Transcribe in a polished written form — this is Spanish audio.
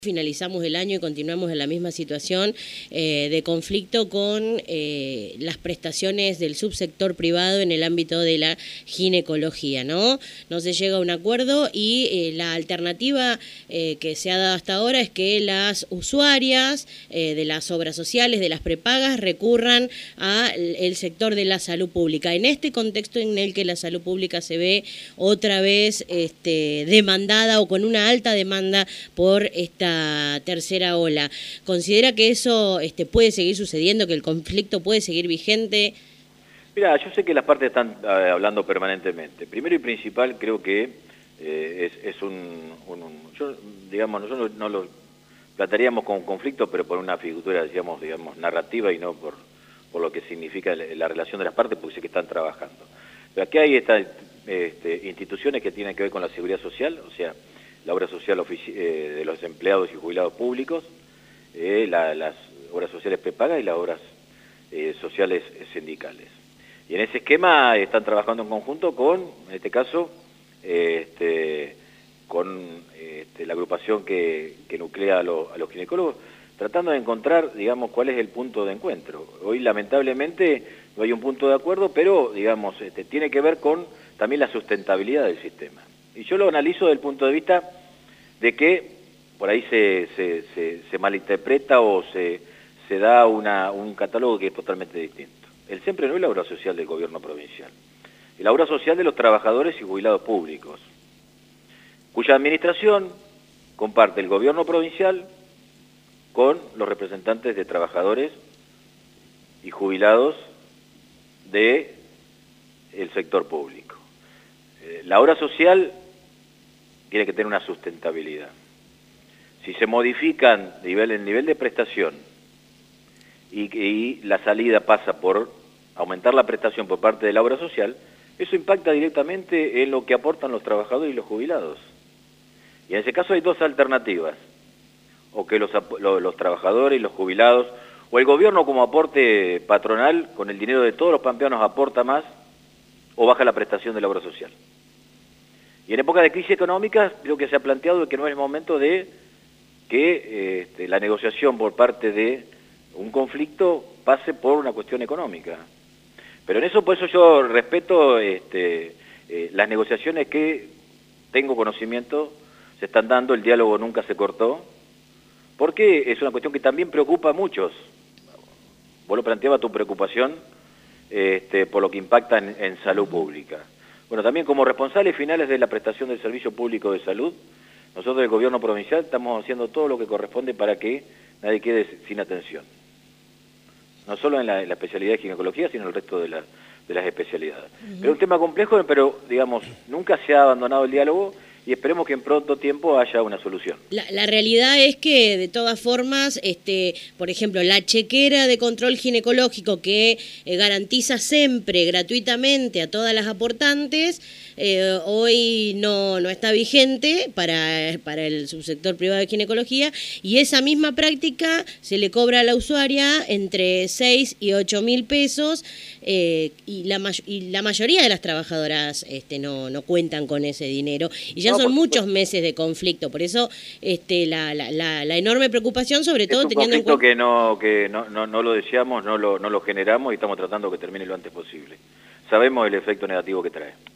Finalizamos el año y continuamos en la misma situación de conflicto con las prestaciones del subsector privado en el ámbito de la ginecología, ¿no? No se llega a un acuerdo y la alternativa que se ha dado hasta ahora es que las usuarias de las obras sociales, de las prepagas, recurran al sector de la salud pública. En este contexto en el que la salud pública se ve otra vez demandada o con una alta demanda por esta tercera ola, ¿considera que eso puede seguir sucediendo, que el conflicto puede seguir vigente? Mira, yo sé que las partes están hablando permanentemente. Primero y principal, creo que nosotros no lo trataríamos como conflicto, pero por una figura, digamos, narrativa y no por lo que significa la relación de las partes, porque sé que están trabajando. Pero aquí hay estas instituciones que tienen que ver con la seguridad social, o sea, la obra social de los empleados y jubilados públicos, las obras sociales prepagas y las obras sociales sindicales. Y en ese esquema están trabajando en conjunto con, en este caso, con la agrupación que nuclea a los ginecólogos, tratando de encontrar, digamos, cuál es el punto de encuentro. Hoy, lamentablemente, no hay un punto de acuerdo, pero, digamos, tiene que ver con también la sustentabilidad del sistema. Y yo lo analizo desde el punto de vista de que por ahí se malinterpreta o se da un catálogo que es totalmente distinto. El SEMPRE no es la obra social del gobierno provincial, es la obra social de los trabajadores y jubilados públicos, cuya administración comparte el gobierno provincial con los representantes de trabajadores y jubilados del sector público. La obra social tiene que tener una sustentabilidad. Si se modifican el nivel de prestación y la salida pasa por aumentar la prestación por parte de la obra social, eso impacta directamente en lo que aportan los trabajadores y los jubilados. Y en ese caso hay dos alternativas: o que los trabajadores y los jubilados, o el gobierno como aporte patronal, con el dinero de todos los pampeanos aporta más, o baja la prestación de la obra social. Y en época de crisis económica, creo que se ha planteado que no es el momento de que la negociación por parte de un conflicto pase por una cuestión económica. Pero en eso, por eso yo respeto las negociaciones que tengo conocimiento, se están dando, el diálogo nunca se cortó, porque es una cuestión que también preocupa a muchos. Vos lo planteabas, tu preocupación por lo que impacta en salud pública. Bueno, también como responsables finales de la prestación del servicio público de salud, nosotros del gobierno provincial estamos haciendo todo lo que corresponde para que nadie quede sin atención. No solo en la especialidad de ginecología, sino en el resto de las especialidades. Es un tema complejo, pero, digamos, nunca se ha abandonado el diálogo y esperemos que en pronto tiempo haya una solución. La realidad es que, de todas formas, por ejemplo, la chequera de control ginecológico que garantiza siempre gratuitamente a todas las aportantes, hoy no está vigente para el subsector privado de ginecología, y esa misma práctica se le cobra a la usuaria entre 6 y 8 mil pesos, y la mayoría de las trabajadoras no cuentan con ese dinero, y ya son muchos meses de conflicto. Por eso la enorme preocupación, sobre todo teniendo en cuenta que no lo deseamos, no lo generamos, y estamos tratando que termine lo antes posible. Sabemos el efecto negativo que trae.